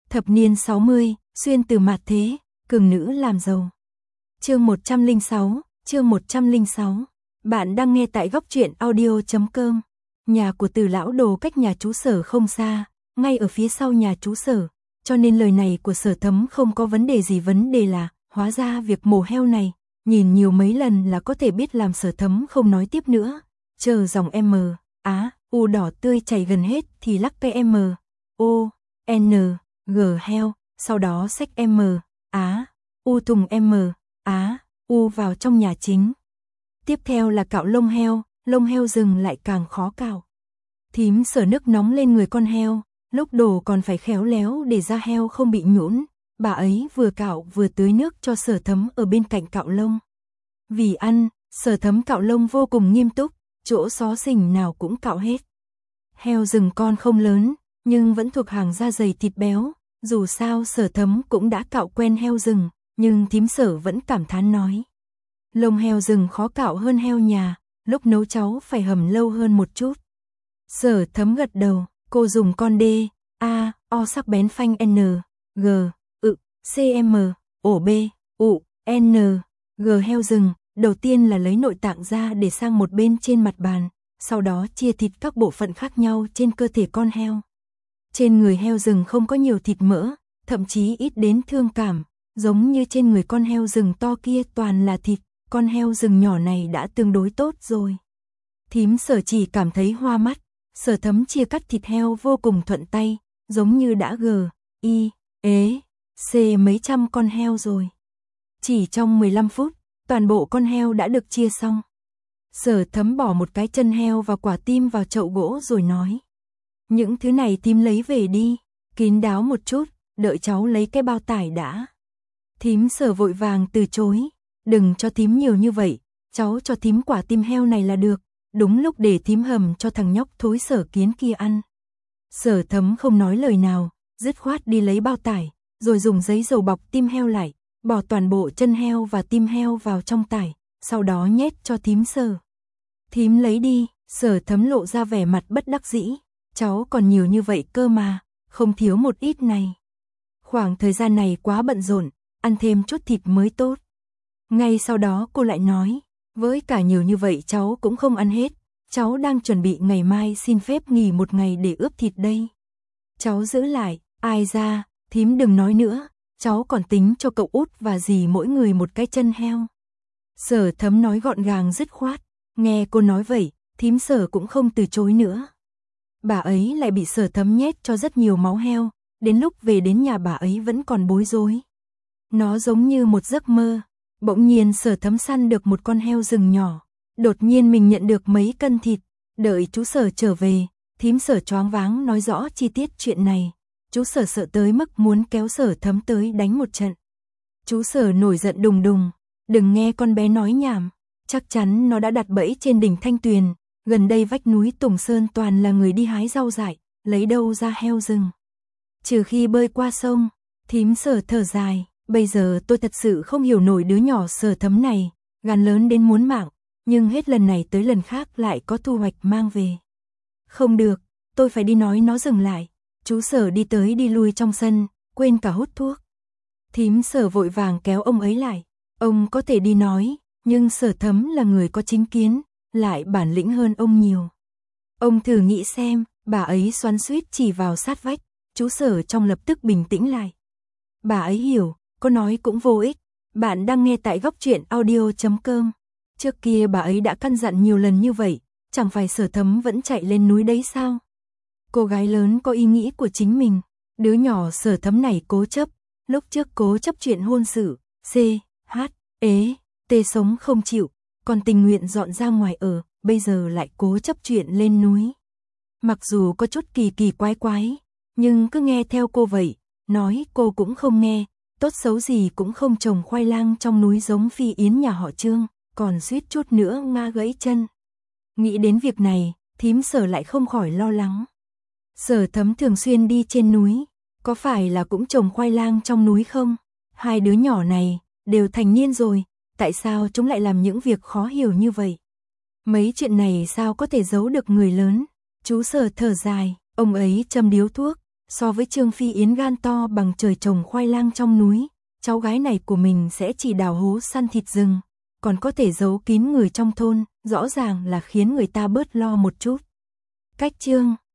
Thập niên 60, xuyên từ mạt thế, cường nữ làm giàu. Chương 106, chương 106. Bạn đang nghe tại góc truyện audio.com. Nhà của Từ lão Đồ cách nhà chú Sở không xa, ngay ở phía sau nhà chú Sở, cho nên lời này của Sở Thấm không có vấn đề gì, vấn đề là, hóa ra việc mổ heo này, nhìn nhiều mấy lần là có thể biết làm Sở Thấm không nói tiếp nữa, chờ dòng M, Á, U đỏ tươi chảy gần hết thì lắc cây M, O, N, G heo, sau đó xách M, Á, U thùng M, Á, U vào trong nhà chính. Tiếp theo là cạo lông heo rừng lại càng khó cạo. Thím Sở nước nóng lên người con heo, lúc đổ còn phải khéo léo để da heo không bị nhũn. Bà ấy vừa cạo vừa tưới nước cho Sở Thấm ở bên cạnh cạo lông. Vì ăn, Sở Thấm cạo lông vô cùng nghiêm túc, chỗ xó xỉnh nào cũng cạo hết. Heo rừng con không lớn, nhưng vẫn thuộc hàng da dày thịt béo, dù sao Sở Thấm cũng đã cạo quen heo rừng, nhưng thím Sở vẫn cảm thán nói. Lông heo rừng khó cạo hơn heo nhà, lúc nấu cháu phải hầm lâu hơn một chút. Sở Thấm gật đầu, cô dùng con D, A, O sắc bén phanh N, G, CM, ổ B, U, N, G heo rừng, đầu tiên là lấy nội tạng ra để sang một bên trên mặt bàn, sau đó chia thịt các bộ phận khác nhau trên cơ thể con heo. Trên người heo rừng không có nhiều thịt mỡ, thậm chí ít đến thương cảm, giống như trên người con heo rừng to kia toàn là thịt, con heo rừng nhỏ này đã tương đối tốt rồi. Thím Sở chỉ cảm thấy hoa mắt, Sở Thấm chia cắt thịt heo vô cùng thuận tay, giống như đã C mấy trăm con heo rồi. Chỉ trong 15 phút, toàn bộ con heo đã được chia xong. Sở Thấm bỏ một cái chân heo và quả tim vào chậu gỗ rồi nói. Những thứ này thím lấy về đi, kín đáo một chút, đợi cháu lấy cái bao tải đã. Thím Sở vội vàng từ chối, đừng cho thím nhiều như vậy, cháu cho thím quả tim heo này là được, đúng lúc để thím hầm cho thằng nhóc thối Sở Kiến kia ăn. Sở Thấm không nói lời nào, dứt khoát đi lấy bao tải, rồi dùng giấy dầu bọc tim heo lại, bỏ toàn bộ chân heo và tim heo vào trong tải, sau đó nhét cho thím Sở. Thím lấy đi, Sở Thấm lộ ra vẻ mặt bất đắc dĩ, cháu còn nhiều như vậy cơ mà, không thiếu một ít này. Khoảng thời gian này quá bận rộn, ăn thêm chút thịt mới tốt. Ngay sau đó cô lại nói, với cả nhiều như vậy cháu cũng không ăn hết, cháu đang chuẩn bị ngày mai xin phép nghỉ một ngày để ướp thịt đây. Cháu giữ lại, ai ra, thím đừng nói nữa, cháu còn tính cho cậu út và dì mỗi người một cái chân heo. Sở Thấm nói gọn gàng dứt khoát, nghe cô nói vậy, thím Sở cũng không từ chối nữa. Bà ấy lại bị Sở Thấm nhét cho rất nhiều máu heo, đến lúc về đến nhà bà ấy vẫn còn bối rối. Nó giống như một giấc mơ, bỗng nhiên Sở Thấm săn được một con heo rừng nhỏ, đột nhiên mình nhận được mấy cân thịt, đợi chú Sở trở về, thím Sở choáng váng nói rõ chi tiết chuyện này. Chú Sở sợ tới mức muốn kéo Sở Thấm tới đánh một trận. Chú Sở nổi giận đùng đùng, đừng nghe con bé nói nhảm, chắc chắn nó đã đặt bẫy trên đỉnh Thanh Tuyền, gần đây vách núi Tùng Sơn toàn là người đi hái rau dại, lấy đâu ra heo rừng. Trừ khi bơi qua sông, thím Sở thở dài, bây giờ tôi thật sự không hiểu nổi đứa nhỏ Sở Thấm này, gan lớn đến muốn mạng, nhưng hết lần này tới lần khác lại có thu hoạch mang về. Không được, tôi phải đi nói nó dừng lại. Chú Sở đi tới đi lui trong sân, quên cả hút thuốc. Thím Sở vội vàng kéo ông ấy lại. Ông có thể đi nói, nhưng Sở Thấm là người có chính kiến, lại bản lĩnh hơn ông nhiều. Ông thử nghĩ xem, bà ấy xoắn xuýt chỉ vào sát vách, chú Sở trong lập tức bình tĩnh lại. Bà ấy hiểu, có nói cũng vô ích. Bạn đang nghe tại góc truyện audio.com. Trước kia bà ấy đã căn dặn nhiều lần như vậy, chẳng phải Sở Thấm vẫn chạy lên núi đấy sao? Cô gái lớn có ý nghĩ của chính mình, đứa nhỏ Sở Thấm này cố chấp, lúc trước cố chấp chuyện hôn sự, T sống không chịu, còn tình nguyện dọn ra ngoài ở, bây giờ lại cố chấp chuyện lên núi. Mặc dù có chút kỳ kỳ quái quái, nhưng cứ nghe theo cô vậy, nói cô cũng không nghe, tốt xấu gì cũng không trồng khoai lang trong núi giống Phi Yến nhà họ Trương, còn suýt chút nữa ngã gãy chân. Nghĩ đến việc này, thím Sở lại không khỏi lo lắng. Sở Thấm thường xuyên đi trên núi, có phải là cũng trồng khoai lang trong núi không? Hai đứa nhỏ này, đều thành niên rồi, tại sao chúng lại làm những việc khó hiểu như vậy? Mấy chuyện này sao có thể giấu được người lớn? Chú Sở thở dài, ông ấy châm điếu thuốc, So với Trương Phi Yến gan to bằng trời trồng khoai lang trong núi, cháu gái này của mình sẽ chỉ đào hố săn thịt rừng, còn có thể giấu kín người trong thôn, rõ ràng là khiến người ta bớt lo một chút. Cách chương